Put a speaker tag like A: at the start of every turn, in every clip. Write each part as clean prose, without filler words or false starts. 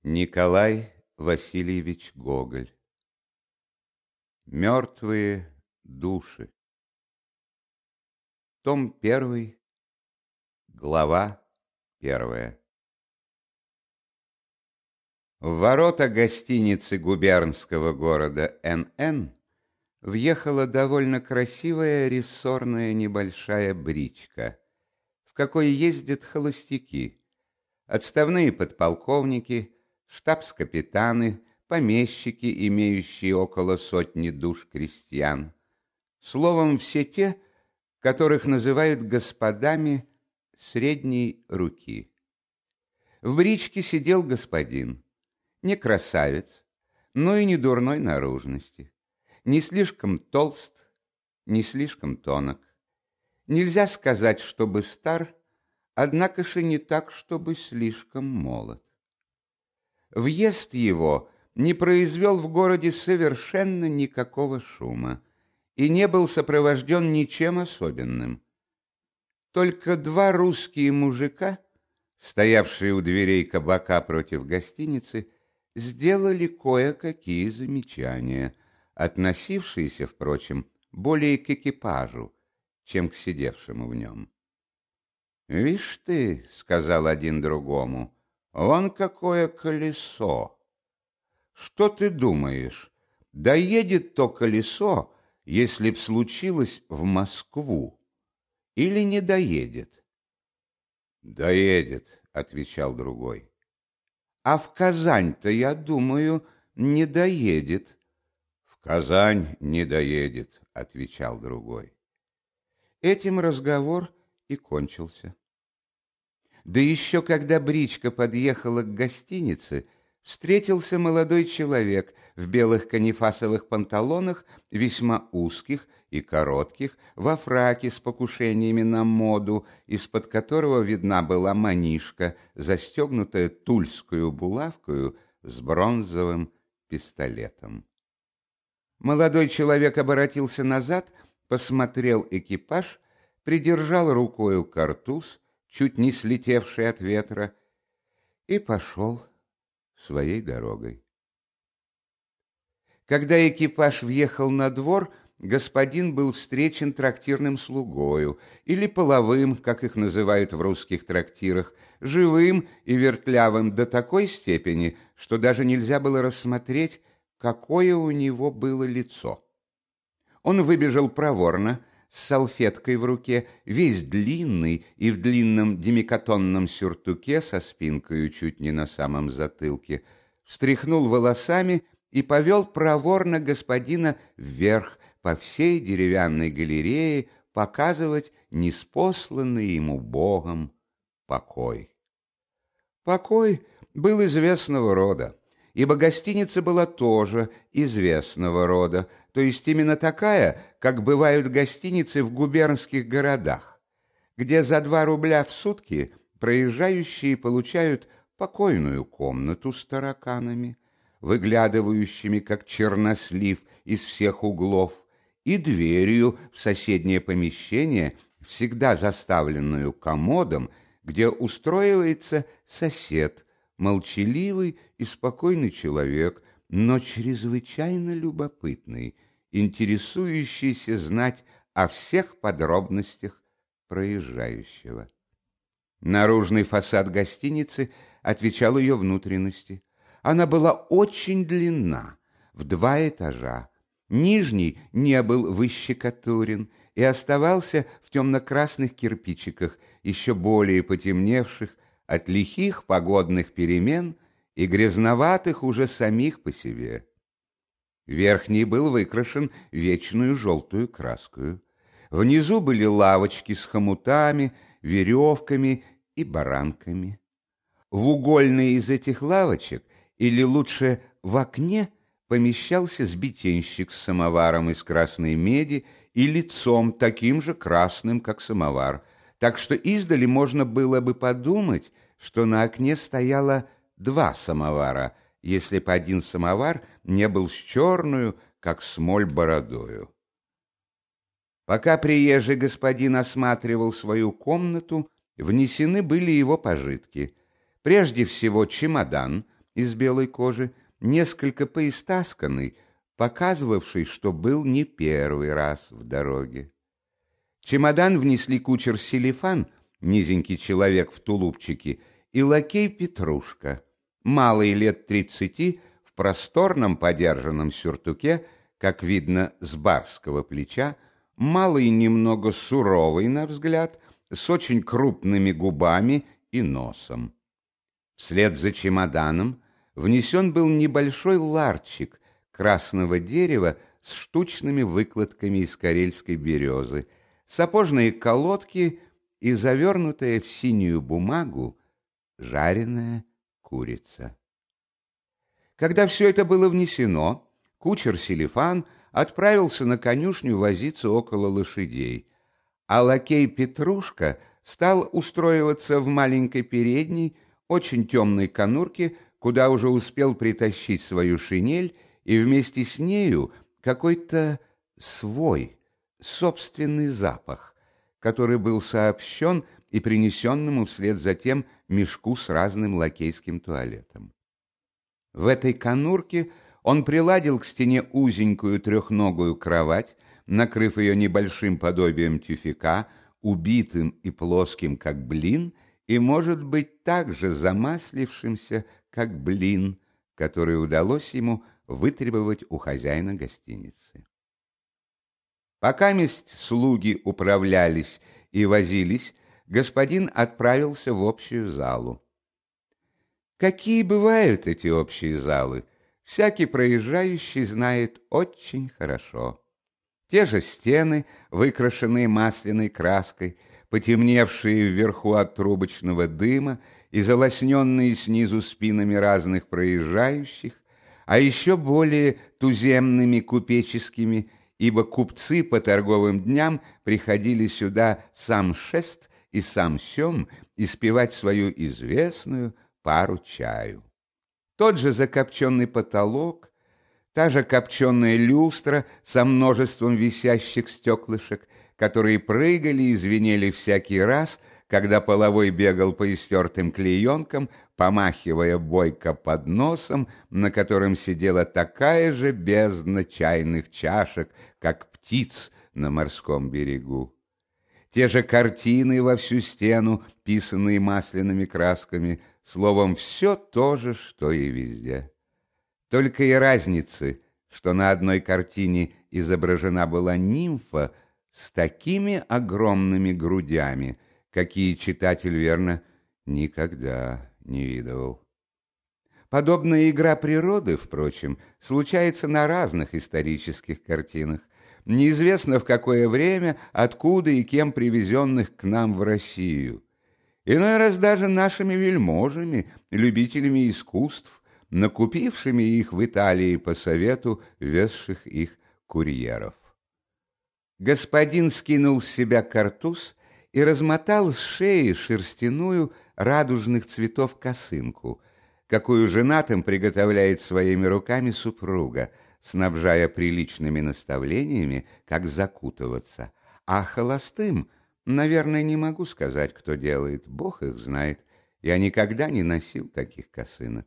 A: Николай Васильевич Гоголь. Мертвые души. Том 1, глава 1. В ворота гостиницы губернского города Н.Н. въехала довольно красивая рессорная небольшая бричка, в какой ездят холостяки, отставные подполковники, штабс-капитаны, помещики, имеющие около сотни душ крестьян. Словом, все те, которых называют господами средней руки. В бричке сидел господин, не красавец, но и не дурной наружности, не слишком толст, не слишком тонок. Нельзя сказать, чтобы стар, однако же не так, чтобы слишком молод. Въезд его не произвел в городе совершенно никакого шума и не был сопровожден ничем особенным. Только два русские мужика, стоявшие у дверей кабака против гостиницы, сделали кое-какие замечания, относившиеся, впрочем, более к экипажу, чем к сидевшему в нем. «Вишь ты, — сказал один другому, — вон какое колесо! Что ты думаешь, доедет то колесо, если б случилось в Москву, или не доедет?» «Доедет, — отвечал другой. «А в Казань-то, я думаю, не доедет». «В Казань не доедет, — отвечал другой». Этим разговор и кончился. Да еще когда бричка подъехала к гостинице, встретился молодой человек в белых канифасовых панталонах, весьма узких и коротких, во фраке с покушениями на моду, из-под которого видна была манишка, застегнутая тульскую булавкою с бронзовым пистолетом. Молодой человек оборотился назад, посмотрел экипаж, придержал рукою картуз, чуть не слетевший от ветра, и пошел своей дорогой. Когда экипаж въехал на двор, господин был встречен трактирным слугою, или половым, как их называют в русских трактирах, живым и вертлявым до такой степени, что даже нельзя было рассмотреть, какое у него было лицо. Он выбежал проворно, с салфеткой в руке, весь длинный и в длинном демикатонном сюртуке со спинкою чуть не на самом затылке, встряхнул волосами и повел проворно господина вверх по всей деревянной галерее показывать ниспосланный ему Богом покой. Покой был известного рода, ибо гостиница была тоже известного рода, то есть именно такая, как бывают гостиницы в губернских городах, где за 2 рубля в сутки проезжающие получают покойную комнату с тараканами, выглядывающими, как чернослив, из всех углов, и дверью в соседнее помещение, всегда заставленную комодом, где устроивается сосед, молчаливый и спокойный человек, но чрезвычайно любопытный, интересующийся знать о всех подробностях проезжающего. Наружный фасад гостиницы отвечал ее внутренности. Она была очень длинна, в 2 этажа. Нижний не был выщекотурен и оставался в темно-красных кирпичиках, еще более потемневших от лихих погодных перемен и грязноватых уже самих по себе. Верхний был выкрашен вечную желтую краскою. Внизу были лавочки с хомутами, веревками и баранками. В угольной из этих лавочек, или лучше в окне, помещался сбитенщик с самоваром из красной меди и лицом таким же красным, как самовар, так что издали можно было бы подумать, что на окне стояло 2 самовара, если б один самовар не был с черную, как смоль, бородою. Пока приезжий господин осматривал свою комнату, внесены были его пожитки. Прежде всего чемодан, из белой кожи, несколько поистасканный, показывавший, что был не первый раз в дороге. Чемодан внесли кучер Селифан, низенький человек в тулупчике, и лакей Петрушка, малый лет 30, в просторном подержанном сюртуке, как видно, с барского плеча, малый немного суровый на взгляд, с очень крупными губами и носом. Вслед за чемоданом внесен был небольшой ларчик красного дерева с штучными выкладками из карельской березы, сапожные колодки и завернутая в синюю бумагу жареная курица. Когда все это было внесено, кучер Селифан отправился на конюшню возиться около лошадей, а лакей Петрушка стал устроиваться в маленькой передней, очень темной конурке, куда уже успел притащить свою шинель и вместе с нею какой-то свой, собственный запах, который был сообщен и принесенному вслед за тем мешку с разным лакейским туалетом. В этой конурке он приладил к стене узенькую трехногую кровать, накрыв ее небольшим подобием тюфяка, убитым и плоским, как блин, и, может быть, так же замаслившимся, как блин, который удалось ему вытребовать у хозяина гостиницы. Покаместь слуги управлялись и возились, господин отправился в общую залу. Какие бывают эти общие залы, всякий проезжающий знает очень хорошо. Те же стены, выкрашенные масляной краской, потемневшие вверху от трубочного дыма и залосненные снизу спинами разных проезжающих, а еще более туземными купеческими, ибо купцы по торговым дням приходили сюда сам шест и сам сем испевать свою известную пару чаю. Тот же закопченный потолок, та же копченая люстра со множеством висящих стеклышек, которые прыгали и звенели всякий раз, когда половой бегал по истертым клеенкам, помахивая бойко под носом, на котором сидела такая же бездна чайных чашек, как птиц на морском берегу. Те же картины во всю стену, писанные масляными красками, словом, все то же, что и везде. Только и разницы, что на одной картине изображена была нимфа с такими огромными грудями, какие читатель, верно, никогда не видывал. Подобная игра природы, впрочем, случается на разных исторических картинах, неизвестно в какое время, откуда и кем привезенных к нам в Россию. Иной раз даже нашими вельможами, любителями искусств, накупившими их в Италии по совету везших их курьеров. Господин скинул с себя картуз и размотал с шеи шерстяную радужных цветов косынку, какую женатым приготовляет своими руками супруга, снабжая приличными наставлениями, как закутываться, а холостым, наверное, не могу сказать, кто делает, Бог их знает, я никогда не носил таких косынок.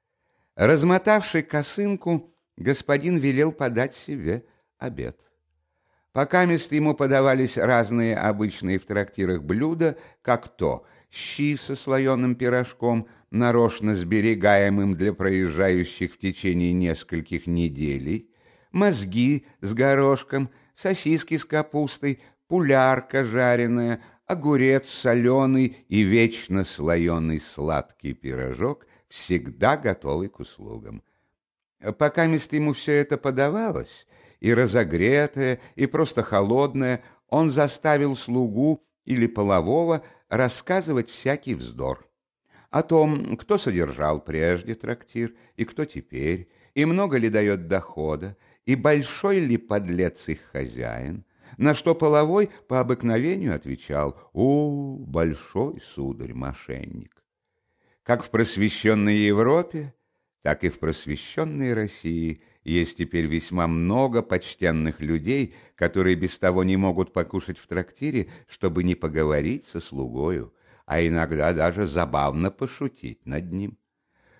A: Размотавший косынку, господин велел подать себе обед. Покамест ему подавались разные обычные в трактирах блюда, как то щи со слоеным пирожком, нарочно сберегаемым для проезжающих в течение нескольких недель, мозги с горошком, сосиски с капустой, пулярка жареная, огурец соленый и вечно слоеный сладкий пирожок, всегда готовый к услугам. Покамест ему все это подавалось, и разогретое, и просто холодное, он заставил слугу или полового рассказывать всякий вздор. О том, кто содержал прежде трактир, и кто теперь, и много ли дает дохода, и большой ли подлец их хозяин, на что половой по обыкновению отвечал: «О, большой, сударь, мошенник». Как в просвещенной Европе, так и в просвещенной России есть теперь весьма много почтенных людей, которые без того не могут покушать в трактире, чтобы не поговорить со слугою, а иногда даже забавно пошутить над ним.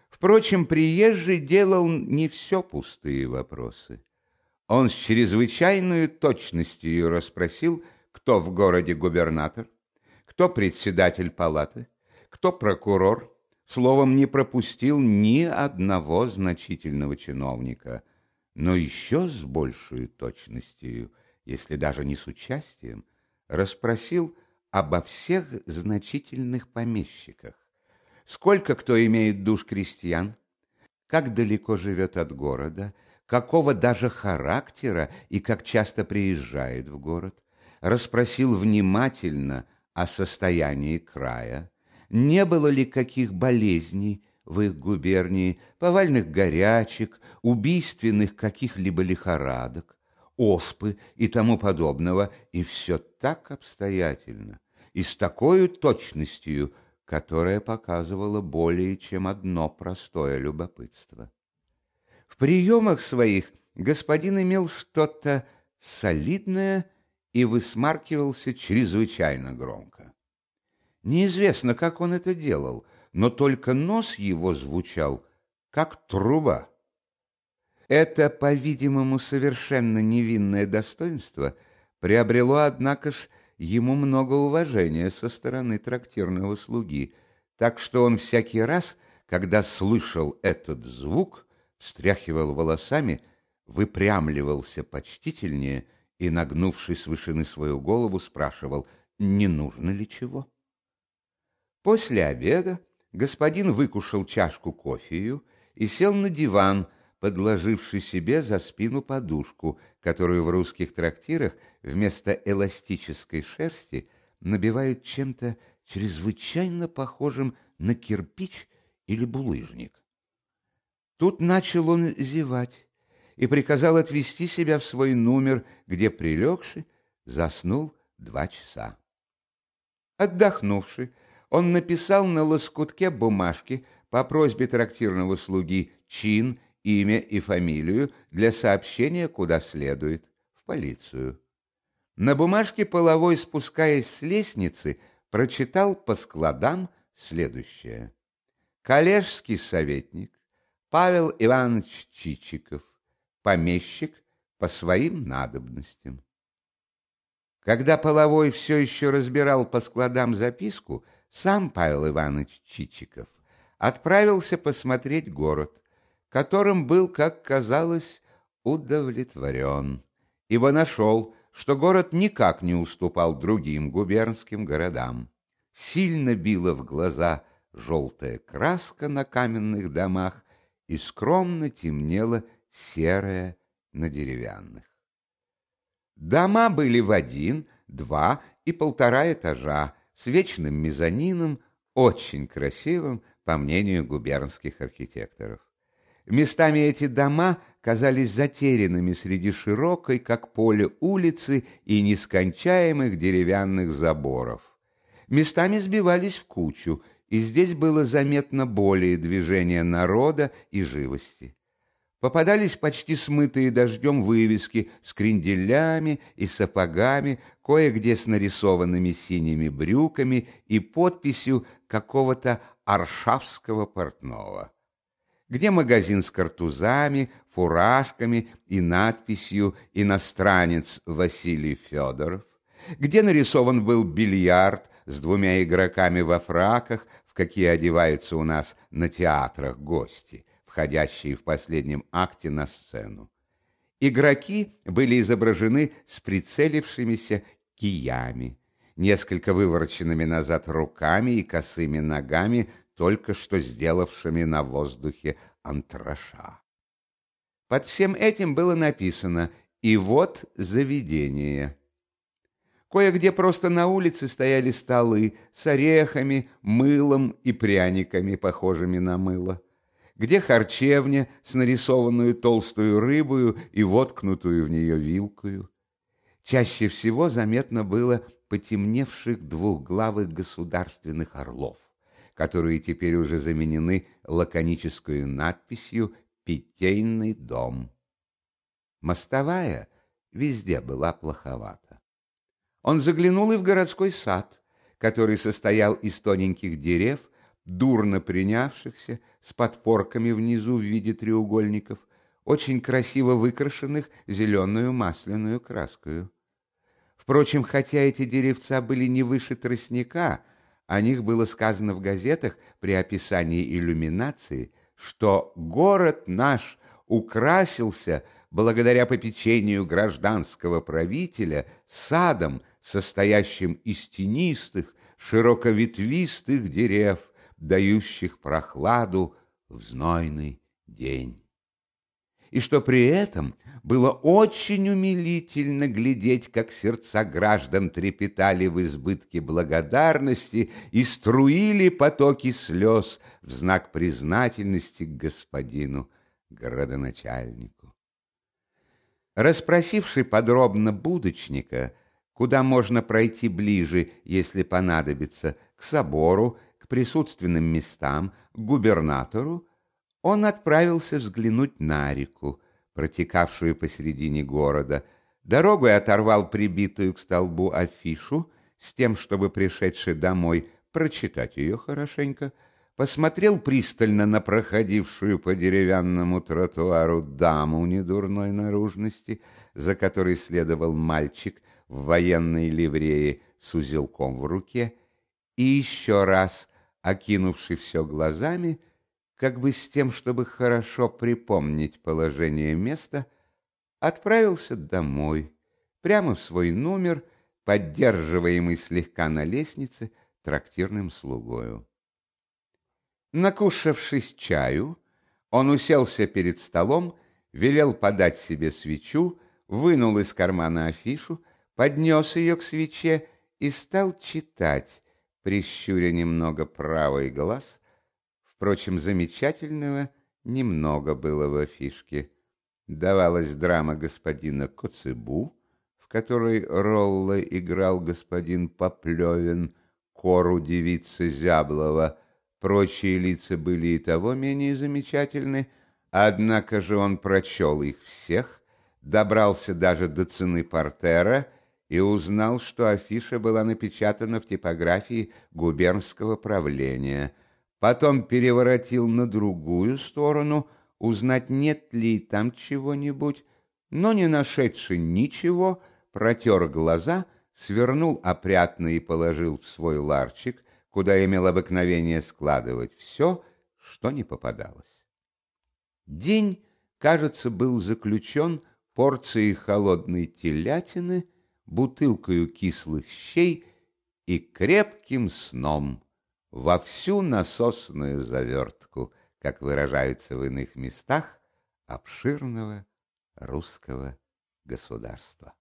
A: Впрочем, приезжий делал не все пустые вопросы. Он с чрезвычайной точностью расспросил, кто в городе губернатор, кто председатель палаты, кто прокурор, словом, не пропустил ни одного значительного чиновника, но еще с большей точностью, если даже не с участием, расспросил обо всех значительных помещиках, сколько кто имеет душ крестьян, как далеко живет от города, какого даже характера и как часто приезжает в город, расспросил внимательно о состоянии края, не было ли каких болезней в их губернии, повальных горячек, убийственных каких-либо лихорадок, оспы и тому подобного, и все так обстоятельно, и с такой точностью, которая показывала более чем одно простое любопытство. В приемах своих господин имел что-то солидное и высмаркивался чрезвычайно громко. Неизвестно, как он это делал, но только нос его звучал, как труба. Это, по-видимому, совершенно невинное достоинство приобрело, однако ж, ему много уважения со стороны трактирного слуги, так что он всякий раз, когда слышал этот звук, встряхивал волосами, выпрямливался почтительнее и, нагнувшись с вышины свою голову, спрашивал, не нужно ли чего. После обеда господин выкушал чашку кофею и сел на диван, подложивший себе за спину подушку, которую в русских трактирах вместо эластической шерсти набивают чем-то чрезвычайно похожим на кирпич или булыжник. Тут начал он зевать и приказал отвести себя в свой номер, где, прилегши, заснул 2 часа. Отдохнувши, он написал на лоскутке бумажки по просьбе трактирного слуги чин, имя и фамилию для сообщения, куда следует, в полицию. На бумажке половой, спускаясь с лестницы, прочитал по складам следующее. Коллежский советник Павел Иванович Чичиков, помещик по своим надобностям. Когда половой все еще разбирал по складам записку, сам Павел Иванович Чичиков отправился посмотреть город, которым был, как казалось, удовлетворен, ибо нашел, что город никак не уступал другим губернским городам. Сильно била в глаза желтая краска на каменных домах и скромно темнела серая на деревянных. Дома были в 1, 2 и 1,5 этажа, с вечным мезонином, очень красивым, по мнению губернских архитекторов. Местами эти дома казались затерянными среди широкой, как поле, улицы и нескончаемых деревянных заборов. Местами сбивались в кучу, и здесь было заметно более движения народа и живости. Попадались почти смытые дождем вывески с кренделями и сапогами, кое-где с нарисованными синими брюками и подписью какого-то аршавского портного, где магазин с картузами, фуражками и надписью «Иностранец Василий Федоров», где нарисован был бильярд с 2 игроками во фраках, в какие одеваются у нас на театрах гости, входящие в последнем акте на сцену. Игроки были изображены с прицелившимися киями, несколько вывороченными назад руками и косыми ногами, только что сделавшими на воздухе антраша. Под всем этим было написано «И вот заведение». Кое-где просто на улице стояли столы с орехами, мылом и пряниками, похожими на мыло, где харчевня с нарисованную толстую рыбою и воткнутую в нее вилкою. Чаще всего заметно было потемневших 2-главых государственных орлов, которые теперь уже заменены лаконической надписью «Питейный дом». Мостовая везде была плоховата. Он заглянул и в городской сад, который состоял из тоненьких дерев, дурно принявшихся, с подпорками внизу в виде треугольников, очень красиво выкрашенных зеленую масляную краскою. Впрочем, хотя эти деревца были не выше тростника, о них было сказано в газетах при описании иллюминации, что город наш украсился благодаря попечению гражданского правителя садом, состоящим из тенистых, широковетвистых дерев, дающих прохладу в знойный день. И что при этом было очень умилительно глядеть, как сердца граждан трепетали в избытке благодарности и струили потоки слез в знак признательности к господину градоначальнику. Расспросивший подробно будочника, куда можно пройти ближе, если понадобится, к собору, к присутственным местам, к губернатору, он отправился взглянуть на реку, протекавшую посередине города, дорогой оторвал прибитую к столбу афишу с тем, чтобы пришедший домой прочитать ее хорошенько, посмотрел пристально на проходившую по деревянному тротуару даму недурной наружности, за которой следовал мальчик в военной ливрее с узелком в руке, и еще раз, окинувший все глазами, как бы с тем, чтобы хорошо припомнить положение места, отправился домой, прямо в свой номер, поддерживаемый слегка на лестнице трактирным слугою. Накушавшись чаю, он уселся перед столом, велел подать себе свечу, вынул из кармана афишу, поднес ее к свече и стал читать, прищуря немного правый глаз. Впрочем, замечательного немного было в афишке. Давалась драма господина Коцебу, в которой Ролло играл господин Поплевин, Кору девица Зяблова. Прочие лица были и того менее замечательны, однако же он прочел их всех, добрался даже до цены портера и узнал, что афиша была напечатана в типографии губернского правления. Потом переворотил на другую сторону, узнать, нет ли там чего-нибудь, но, не нашедши ничего, протер глаза, свернул опрятно и положил в свой ларчик, куда имел обыкновение складывать все, что не попадалось. День, кажется, был заключен порцией холодной телятины, бутылкою кислых щей и крепким сном во всю насосную завертку, как выражаются в иных местах обширного русского государства.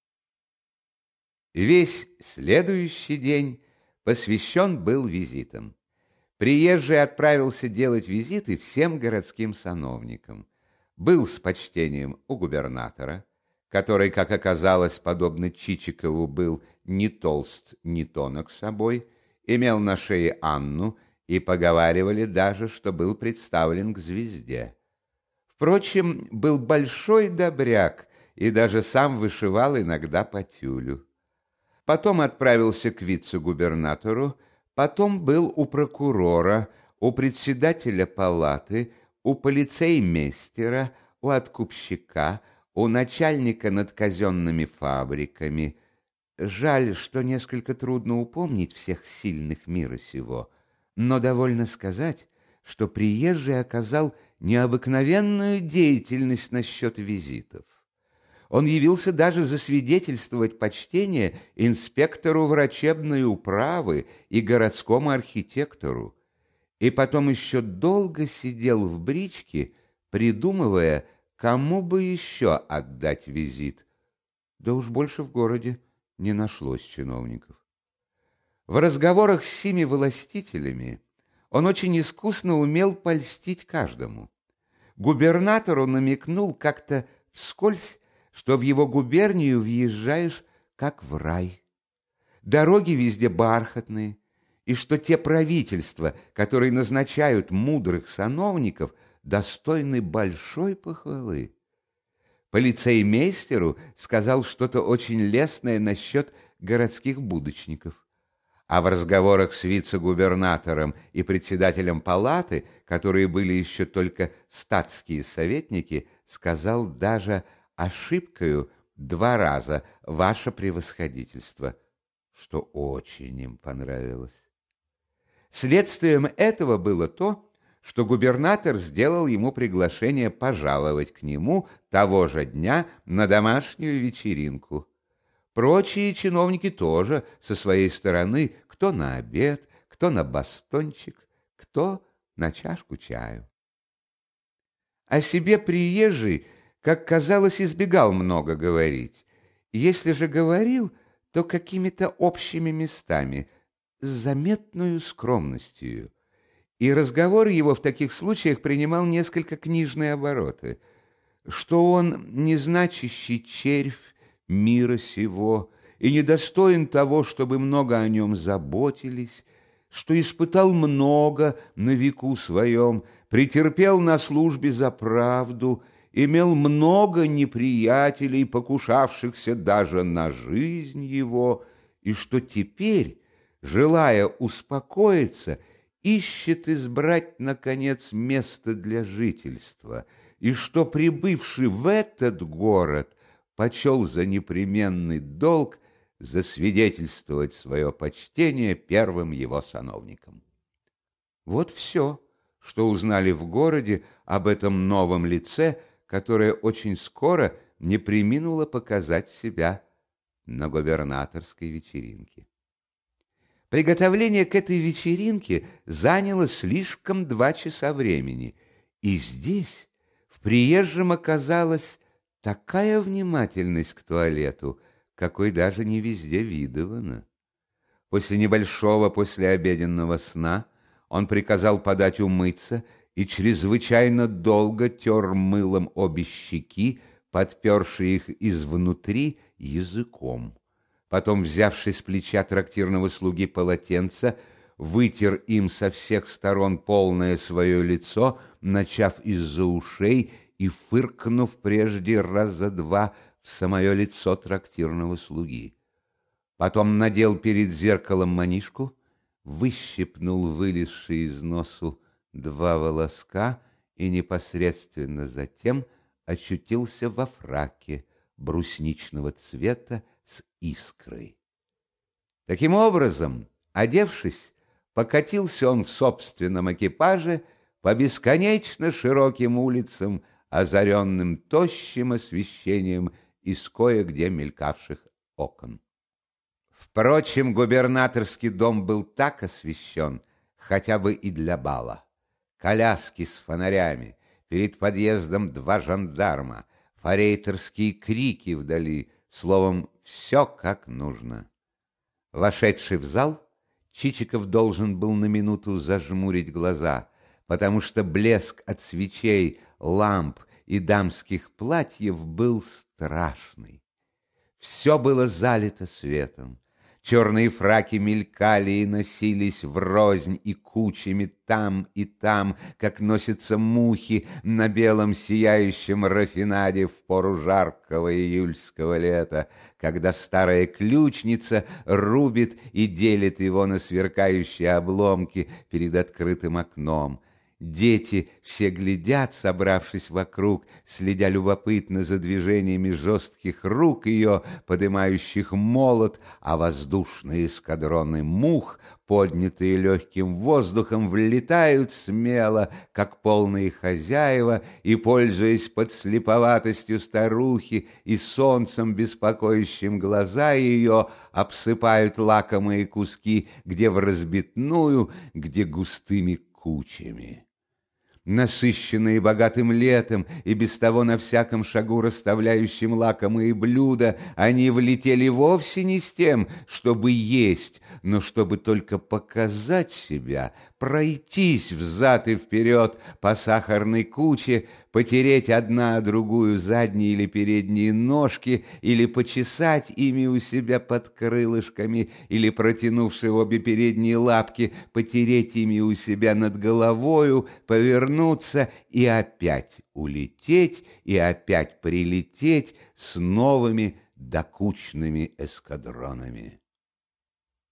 A: Весь следующий день посвящен был визитам. Приезжий отправился делать визиты всем городским сановникам. Был с почтением у губернатора, который, как оказалось, подобно Чичикову, был ни толст, ни тонок собой, имел на шее Анну, и поговаривали даже, что был представлен к звезде. Впрочем, был большой добряк и даже сам вышивал иногда по тюлю. Потом отправился к вице-губернатору, потом был у прокурора, у председателя палаты, у полицеймейстера, у откупщика, у начальника над казенными фабриками. Жаль, что несколько трудно упомнить всех сильных мира сего, но довольно сказать, что приезжий оказал необыкновенную деятельность насчет визитов. Он явился даже засвидетельствовать почтение инспектору врачебной управы и городскому архитектору, и потом еще долго сидел в бричке, придумывая, кому бы еще отдать визит. Да уж больше в городе не нашлось чиновников. В разговорах с сими властителями он очень искусно умел польстить каждому. Губернатору намекнул как-то вскользь, что в его губернию въезжаешь как в рай. Дороги везде бархатные, и что те правительства, которые назначают мудрых сановников, достойны большой похвалы. Полицеймейстеру сказал что-то очень лестное насчет городских будочников. А в разговорах с вице-губернатором и председателем палаты, которые были еще только статские советники, сказал даже ошибкою 2 раза «Ваше превосходительство», что очень им понравилось. Следствием этого было то, что губернатор сделал ему приглашение пожаловать к нему того же дня на домашнюю вечеринку. Прочие чиновники тоже со своей стороны, кто на обед, кто на бастончик, кто на чашку чаю. О себе приезжий, как казалось, избегал много говорить. Если же говорил, то какими-то общими местами, с заметную скромностью. И разговор его в таких случаях принимал несколько книжные обороты, что он незначащий червь мира сего и недостоин того, чтобы много о нем заботились, что испытал много на веку своем, претерпел на службе за правду, имел много неприятелей, покушавшихся даже на жизнь его, и что теперь, желая успокоиться, ищет избрать, наконец, место для жительства, и что, прибывший в этот город, почел за непременный долг засвидетельствовать свое почтение первым его сановникам. Вот все, что узнали в городе об этом новом лице, которое очень скоро не преминуло показать себя на губернаторской вечеринке. Приготовление к этой вечеринке заняло слишком 2 часа времени, и здесь в приезжем оказалась такая внимательность к туалету, какой даже не везде видывано. После небольшого послеобеденного сна он приказал подать умыться и чрезвычайно долго тер мылом обе щеки, подперши их изнутри языком. Потом, взявши с плеча трактирного слуги полотенце, вытер им со всех сторон полное свое лицо, начав из-за ушей и фыркнув прежде раза 2 в самое лицо трактирного слуги. Потом надел перед зеркалом манишку, выщипнул вылезшие из носу 2 волоска и непосредственно затем очутился во фраке брусничного цвета с искрой. Таким образом, одевшись, покатился он в собственном экипаже по бесконечно широким улицам, озаренным тощим освещением из кое-где мелькавших окон. Впрочем, губернаторский дом был так освещен, хотя бы и для бала. Коляски с фонарями, перед подъездом 2 жандарма, форейтерские крики вдали, словом, все как нужно. Вошедший в зал, Чичиков должен был на минуту зажмурить глаза, потому что блеск от свечей, ламп и дамских платьев был страшный. Все было залито светом. Черные фраки мелькали и носились врознь и кучами там и там, как носятся мухи на белом сияющем рафинаде в пору жаркого июльского лета, когда старая ключница рубит и делит его на сверкающие обломки перед открытым окном. Дети все глядят, собравшись вокруг, следя любопытно за движениями жестких рук ее, подымающих молот, а воздушные эскадроны мух, поднятые легким воздухом, влетают смело, как полные хозяева, и, пользуясь подслеповатостью старухи и солнцем, беспокоящим глаза ее, обсыпают лакомые куски где в разбитную, где густыми кучами. Насыщенные богатым летом и без того на всяком шагу расставляющим лакомые блюда, они влетели вовсе не с тем, чтобы есть, но чтобы только показать себя, пройтись взад и вперед по сахарной куче, потереть одна о другую задние или передние ножки, или почесать ими у себя под крылышками, или, протянувши обе передние лапки, потереть ими у себя над головою, повернуться и опять улететь, и опять прилететь с новыми докучными эскадронами.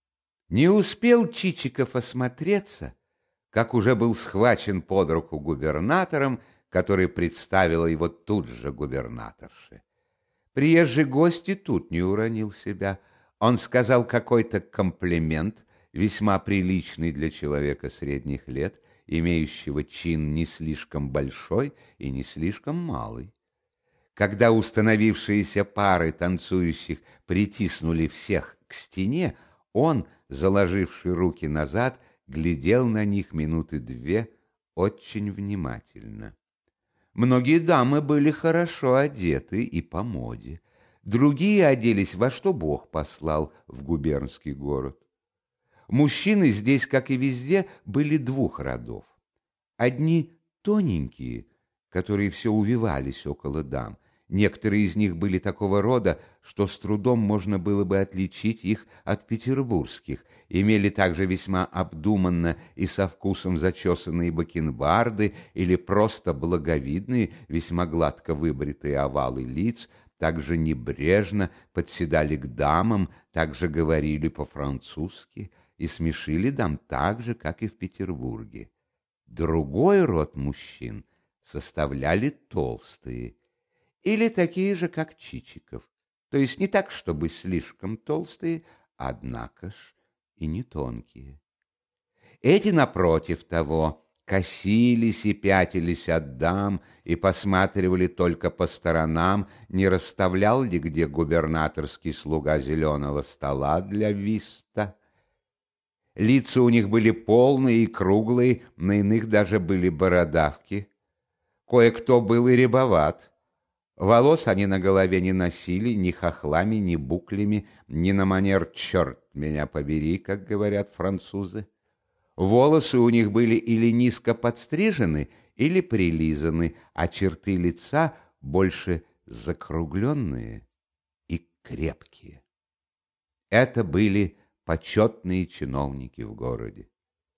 A: Не успел Чичиков осмотреться, как уже был схвачен под руку губернатором, который представил его тут же губернаторше. Приезжий гость и тут не уронил себя. Он сказал какой-то комплимент, весьма приличный для человека средних лет, имеющего чин не слишком большой и не слишком малый. Когда установившиеся пары танцующих притиснули всех к стене, он, заложивший руки назад, глядел на них минуты две очень внимательно. Многие дамы были хорошо одеты и по моде. Другие оделись во что Бог послал в губернский город. Мужчины здесь, как и везде, были двух родов. Одни тоненькие, которые все увивались около дам. Некоторые из них были такого рода, что с трудом можно было бы отличить их от петербургских, имели также весьма обдуманно и со вкусом зачесанные бакенбарды или просто благовидные, весьма гладко выбритые овалы лиц, также небрежно подседали к дамам, также говорили по-французски и смешили дам так же, как и в Петербурге. Другой род мужчин составляли толстые, или такие же, как Чичиков, то есть не так, чтобы слишком толстые, однако ж и не тонкие. Эти, напротив того, косились и пятились от дам и посматривали только по сторонам, не расставлял ли где губернаторский слуга зеленого стола для виста. Лица у них были полные и круглые, на иных даже были бородавки. Кое-кто был и рябоват. Волос они на голове не носили ни хохлами, ни буклями, ни на манер «черт меня побери», как говорят французы. Волосы у них были или низко подстрижены, или прилизаны, а черты лица больше закругленные и крепкие. Это были почетные чиновники в городе.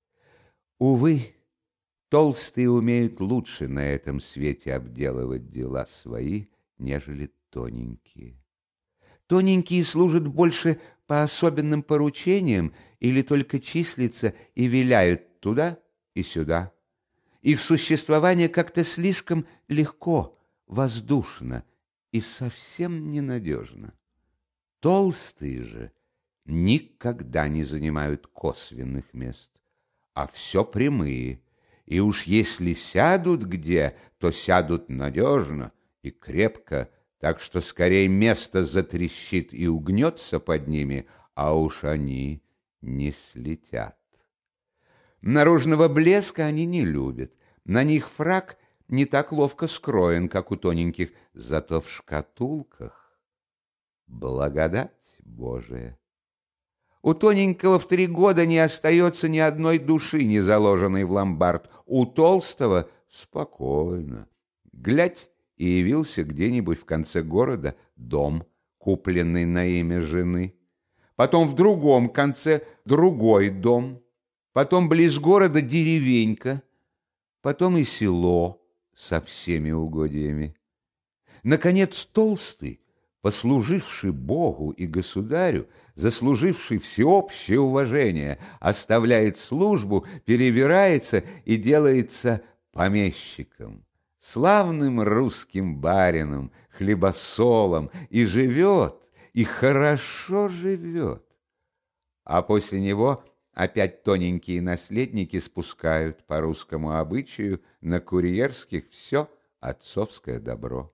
A: Увы, толстые умеют лучше на этом свете обделывать дела свои, нежели тоненькие. Тоненькие служат больше по особенным поручениям или только числятся и виляют туда и сюда. Их существование как-то слишком легко, воздушно и совсем ненадежно. Толстые же никогда не занимают косвенных мест, а все прямые. И уж если сядут где, то сядут надежно и крепко, так что скорее место затрещит и угнется под ними, а уж они не слетят. Наружного блеска они не любят, на них фрак не так ловко скроен, как у тоненьких, зато в шкатулках благодать Божия. У тоненького в 3 года не остается ни одной души, не заложенной в ломбард. У толстого спокойно. Глядь, и явился где-нибудь в конце города дом, купленный на имя жены. Потом в другом конце другой дом. Потом близ города деревенька. Потом и село со всеми угодьями. Наконец толстый, послуживший Богу и государю, заслуживший всеобщее уважение, оставляет службу, перебирается и делается помещиком, славным русским барином, хлебосолом, и живет, и хорошо живет. А после него опять тоненькие наследники спускают по русскому обычаю на курьерских все отцовское добро.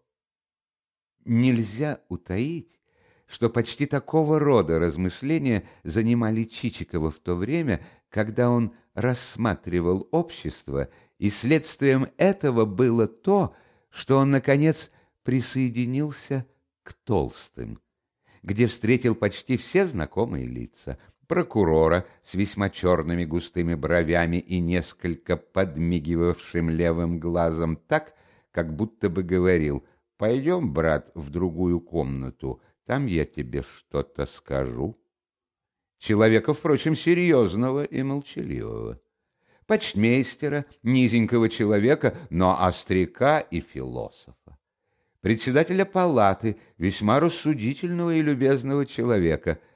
A: Нельзя утаить, что почти такого рода размышления занимали Чичикова в то время, когда он рассматривал общество, и следствием этого было то, что он, наконец, присоединился к толстым, где встретил почти все знакомые лица: прокурора с весьма черными густыми бровями и несколько подмигивавшим левым глазом так, как будто бы говорил: «Пойдем, брат, в другую комнату, там я тебе что-то скажу». Человека, впрочем, серьезного и молчаливого. Почтмейстера, низенького человека, но остряка и философа. Председателя палаты, весьма рассудительного и любезного человека.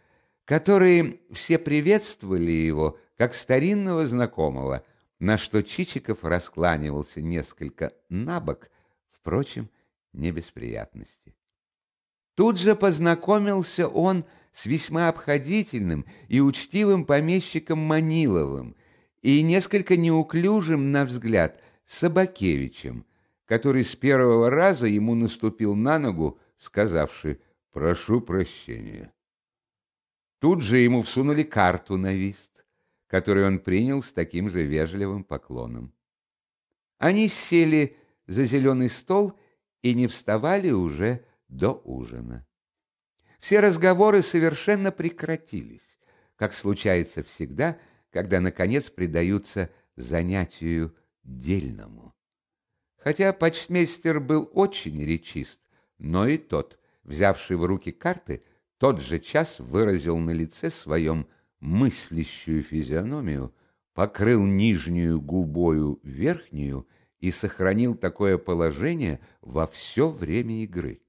A: которые все приветствовали его как старинного знакомого, на что Чичиков раскланивался несколько набок, впрочем, не без приятности. Тут же познакомился он с весьма обходительным и учтивым помещиком Маниловым и несколько неуклюжим, на взгляд, Собакевичем, который с первого раза ему наступил на ногу, сказавши «прошу прощения». Тут же ему всунули карту на вист, которую он принял с таким же вежливым поклоном. Они сели за зеленый стол и не вставали уже до ужина. Все разговоры совершенно прекратились, как случается всегда, когда, наконец, предаются занятию дельному. Хотя почтмейстер был очень речист, но и тот, взявший в руки карты, тот же час выразил на лице своем мыслящую физиономию, покрыл нижнюю губою верхнюю и сохранил такое положение во все время игры.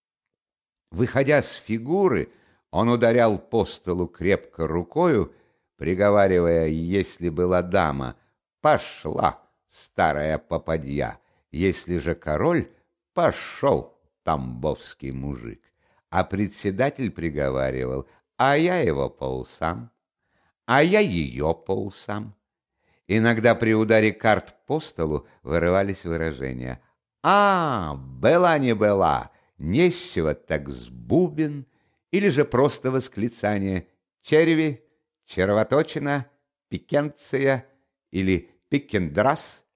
A: Выходя с фигуры, он ударял по столу крепко рукою, приговаривая, если была дама, «Пошла, старая попадья», если же король, «Пошел, тамбовский мужик», а председатель приговаривал, «А я его по усам, а я ее по усам». Иногда при ударе карт по столу вырывались выражения «А, была не была», «Нечего так с бубен», или же просто восклицание «черви», «червоточина», «пикенция» или «пикендрас»,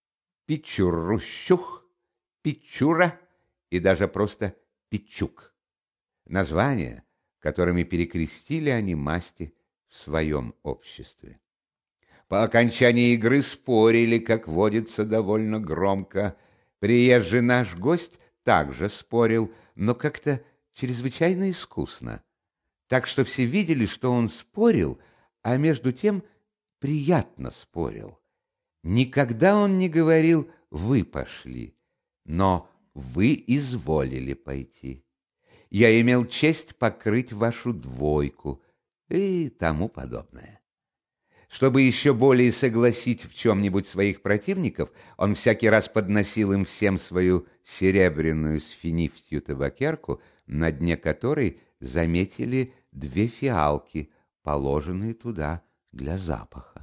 A: «пичурущух», «пичура» и даже просто «пичук». Названия, которыми перекрестили они масти в своем обществе. По окончании игры спорили, как водится, довольно громко. Приезжий наш гость также спорил, но как-то чрезвычайно искусно. Так что все видели, что он спорил, а между тем приятно спорил. Никогда он не говорил «вы пошли», но «вы изволили пойти». «Я имел честь покрыть вашу двойку» и тому подобное. Чтобы еще более согласить в чем-нибудь своих противников, он всякий раз подносил им всем свою серебряную с финифтью табакерку, на дне которой заметили 2 фиалки, положенные туда для запаха.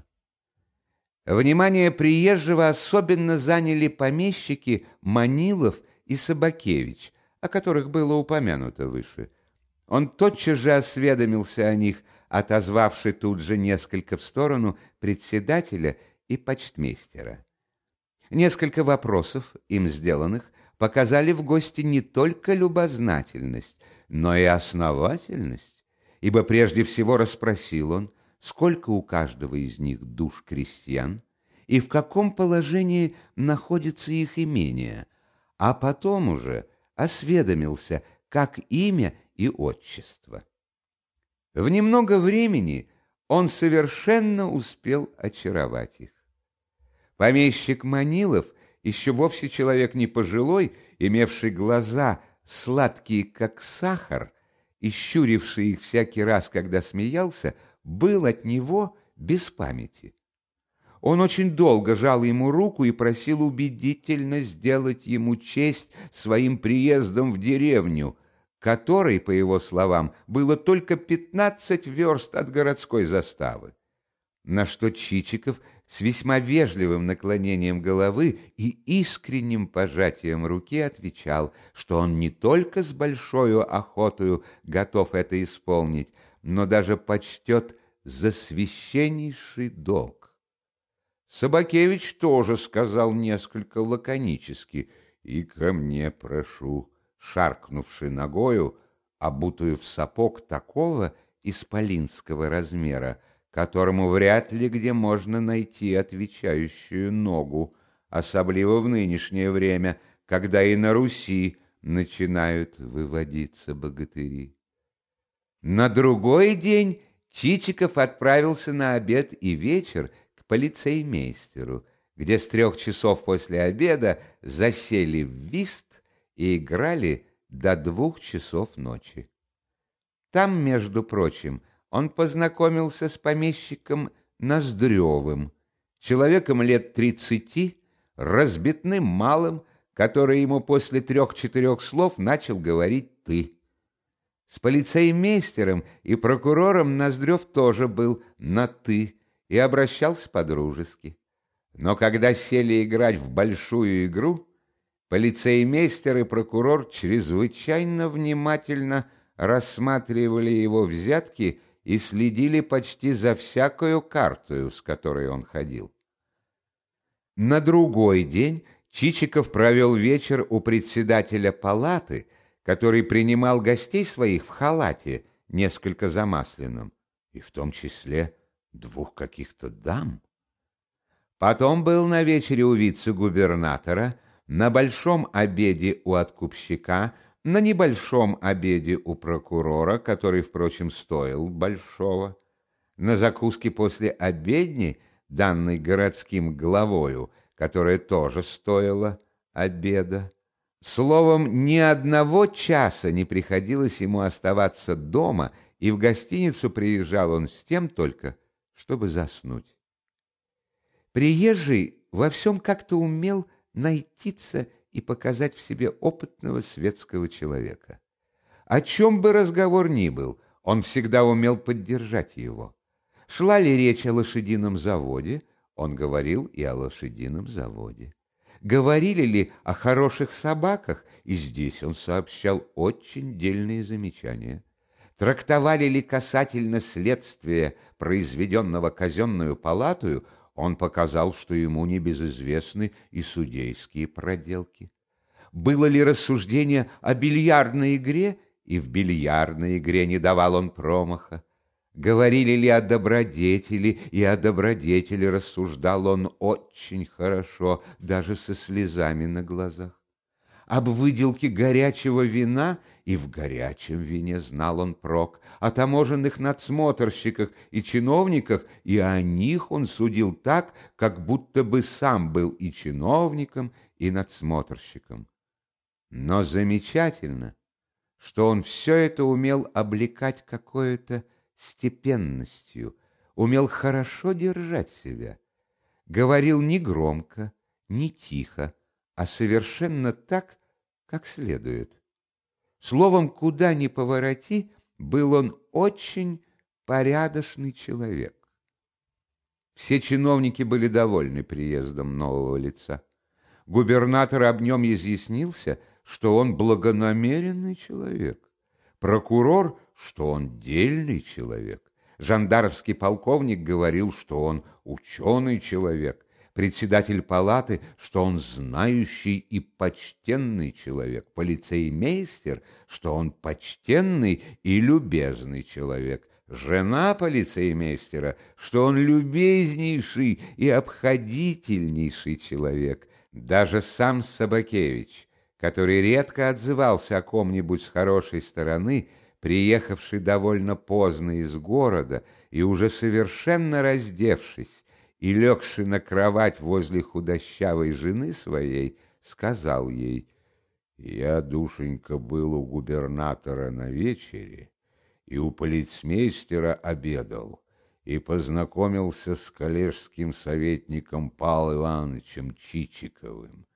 A: Внимание приезжего особенно заняли помещики Манилов и Собакевич, о которых было упомянуто выше. Он тотчас же осведомился о них, отозвавший тут же несколько в сторону председателя и почтмейстера. Несколько вопросов, им сделанных, показали в гости не только любознательность, но и основательность, ибо прежде всего расспросил он, сколько у каждого из них душ крестьян и в каком положении находится их имение, а потом уже осведомился, как имя и отчество. В немного времени он совершенно успел очаровать их. Помещик Манилов, еще вовсе человек не пожилой, имевший глаза сладкие, как сахар, и щуривший их всякий раз, когда смеялся, был от него без памяти. Он очень долго жал ему руку и просил убедительно сделать ему честь своим приездом в деревню, которой, по его словам, было только 15 верст от городской заставы. На что Чичиков с весьма вежливым наклонением головы и искренним пожатием руки отвечал, что он не только с большою охотою готов это исполнить, но даже почтет за священнейший долг. Собакевич тоже сказал несколько лаконически «И ко мне прошу», шаркнувши ногою, обутую в сапог такого исполинского размера, которому вряд ли где можно найти отвечающую ногу, особливо в нынешнее время, когда и на Руси начинают выводиться богатыри. На другой день Чичиков отправился на обед и вечер к полицеймейстеру, где с 3 часов после обеда засели в вист и играли до 2 часов ночи. Там, между прочим, он познакомился с помещиком Ноздревым, человеком лет 30, разбитным малым, который ему после 3-4 слов начал говорить «ты». С полицеймейстером и прокурором Ноздрев тоже был на «ты» и обращался по-дружески. Но когда сели играть в большую игру, полицеймейстер и прокурор чрезвычайно внимательно рассматривали его взятки и следили почти за всякою картою, с которой он ходил. На другой день Чичиков провел вечер у председателя палаты, который принимал гостей своих в халате, несколько замасленном, и в том числе 2 каких-то дам. Потом был на вечере у вице-губернатора, на большом обеде у откупщика, на небольшом обеде у прокурора, который, впрочем, стоил большого, на закуске после обедни, данной городским главою, которая тоже стоила обеда. Словом, ни одного часа не приходилось ему оставаться дома, и в гостиницу приезжал он с тем только, чтобы заснуть. Приезжий во всем как-то умел найтиться и показать в себе опытного светского человека. О чем бы разговор ни был, он всегда умел поддержать его. Шла ли речь о лошадином заводе, он говорил и о лошадином заводе. Говорили ли о хороших собаках, и здесь он сообщал очень дельные замечания. Трактовали ли касательно следствия, произведенного казенную палатою, он показал, что ему небезызвестны и судейские проделки. Было ли рассуждение о бильярдной игре, и в бильярдной игре не давал он промаха. Говорили ли о добродетели, и о добродетели рассуждал он очень хорошо, даже со слезами на глазах. Об выделке горячего вина, и в горячем вине знал он прок, о таможенных надсмотрщиках и чиновниках, и о них он судил так, как будто бы сам был и чиновником, и надсмотрщиком. Но замечательно, что он все это умел облекать какой-то степенностью, умел хорошо держать себя, говорил не громко, не тихо, а совершенно так, как следует. Словом, куда ни повороти, был он очень порядочный человек. Все чиновники были довольны приездом нового лица. Губернатор об нем изъяснился, что он благонамеренный человек. Прокурор, что он дельный человек. Жандармский полковник говорил, что он ученый человек. Председатель палаты, что он знающий и почтенный человек. Полицеймейстер, что он почтенный и любезный человек. Жена полицеймейстера, что он любезнейший и обходительнейший человек. Даже сам Собакевич, который редко отзывался о ком-нибудь с хорошей стороны, приехавший довольно поздно из города и уже совершенно раздевшись и легший на кровать возле худощавой жены своей, сказал ей: «Я, душенька, был у губернатора на вечере и у полицмейстера обедал, и познакомился с коллежским советником Павлом Ивановичем Чичиковым.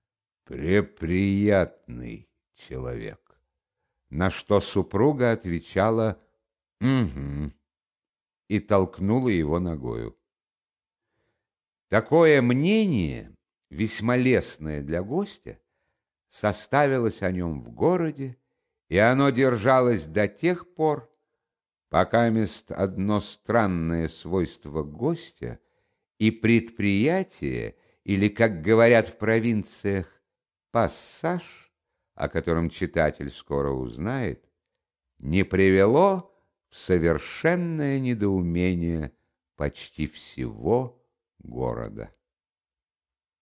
A: Преприятный человек». На что супруга отвечала «Угу» и толкнула его ногою. Такое мнение, весьма лестное для гостя, составилось о нем в городе, и оно держалось до тех пор, пока мест одно странное свойство гостя и предприятие, или, как говорят в провинциях, пассаж, о котором читатель скоро узнает, не привело в совершенное недоумение почти всего города.